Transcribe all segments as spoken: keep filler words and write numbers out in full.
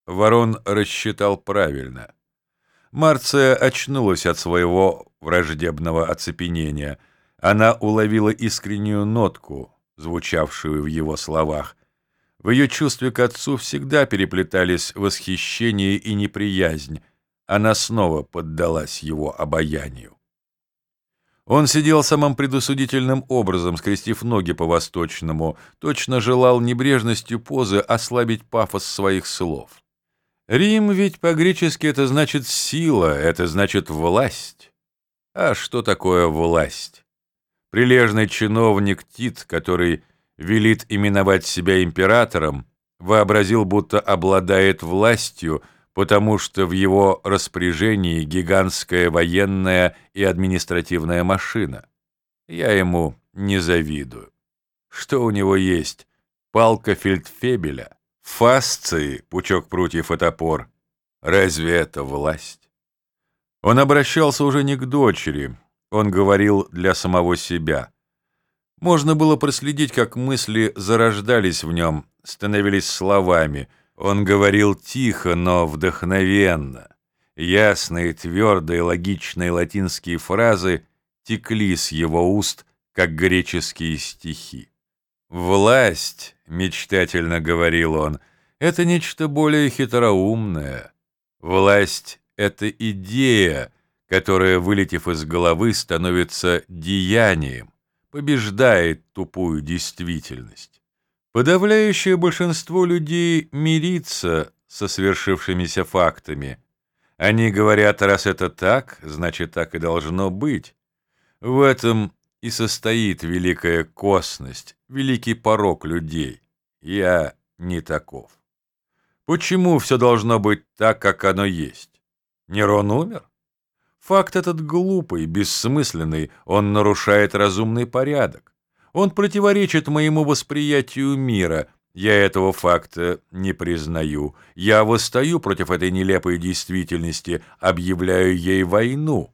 Ворон рассчитал правильно. Марция очнулась от своего враждебного оцепенения. Она уловила искреннюю нотку, звучавшую в его словах. В ее чувстве к отцу всегда переплетались восхищение и неприязнь. Она снова поддалась его обаянию. Он сидел самым предусудительным образом, скрестив ноги по-восточному, точно желал небрежностью позы ослабить пафос своих слов. Рим ведь по-гречески это значит сила, это значит власть. А что такое власть? Прилежный чиновник Тит, который велит именовать себя императором, вообразил, будто обладает властью, потому что в его распоряжении гигантская военная и административная машина. Я ему не завидую. Что у него есть? Палка фельдфебеля? Фасции, пучок прутьев и топор. Разве это власть? Он обращался уже не к дочери, он говорил для самого себя. Можно было проследить, как мысли зарождались в нем, становились словами. Он говорил тихо, но вдохновенно. Ясные, твердые, логичные латинские фразы текли с его уст, как греческие стихи. «Власть», — мечтательно говорил он, — «это нечто более хитроумное. Власть — это идея, которая, вылетев из головы, становится деянием, побеждает тупую действительность. Подавляющее большинство людей мирится со свершившимися фактами. Они говорят, раз это так, значит, так и должно быть. В этом и состоит великая косность, великий порок людей. Я не таков. Почему все должно быть так, как оно есть? Нерон умер? Факт этот глупый, бессмысленный, он нарушает разумный порядок. Он противоречит моему восприятию мира. Я этого факта не признаю. Я восстаю против этой нелепой действительности, объявляю ей войну.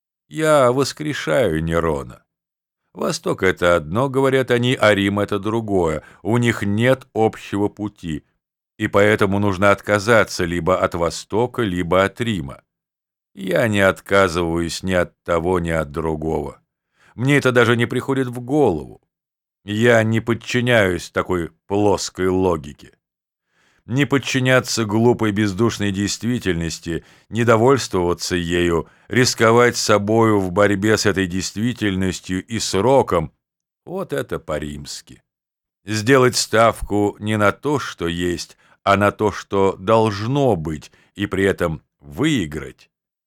Я воскрешаю Нерона. Восток — это одно, говорят они, а Рим — это другое. У них нет общего пути, и поэтому нужно отказаться либо от Востока, либо от Рима. Я не отказываюсь ни от того, ни от другого. Мне это даже не приходит в голову. Я не подчиняюсь такой плоской логике. Не подчиняться глупой бездушной действительности, не довольствоваться ею, рисковать собою в борьбе с этой действительностью и сроком — вот это по-римски. Сделать ставку не на то, что есть, а на то, что должно быть, и при этом выиграть.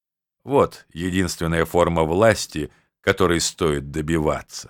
Вот единственная форма власти, которой стоит добиваться.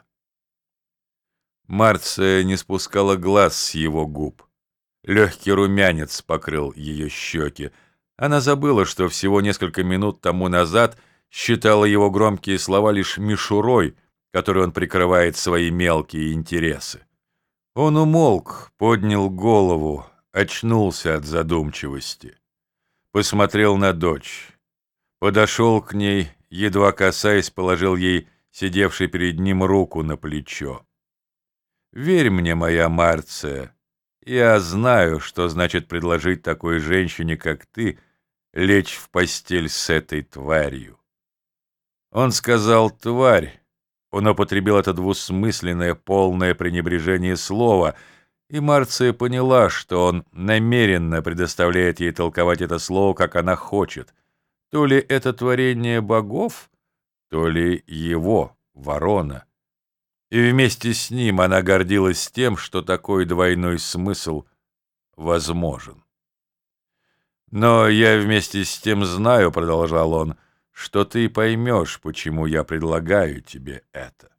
Марция не спускала глаз с его губ. Легкий румянец покрыл ее щеки. Она забыла, что всего несколько минут тому назад считала его громкие слова лишь мишурой, которой он прикрывает свои мелкие интересы. Он умолк, поднял голову, очнулся от задумчивости. Посмотрел на дочь. Подошел к ней, едва касаясь, положил ей сидевшей перед ним руку на плечо. «Верь мне, моя Марция, я знаю, что значит предложить такой женщине, как ты, лечь в постель с этой тварью». Он сказал «тварь», он употребил это двусмысленное, полное пренебрежение слова, и Марция поняла, что он намеренно предоставляет ей толковать это слово, как она хочет. То ли это творение богов, то ли его, ворона. И вместе с ним она гордилась тем, что такой двойной смысл возможен. «Но я вместе с тем знаю, — продолжал он, — что ты поймешь, почему я предлагаю тебе это.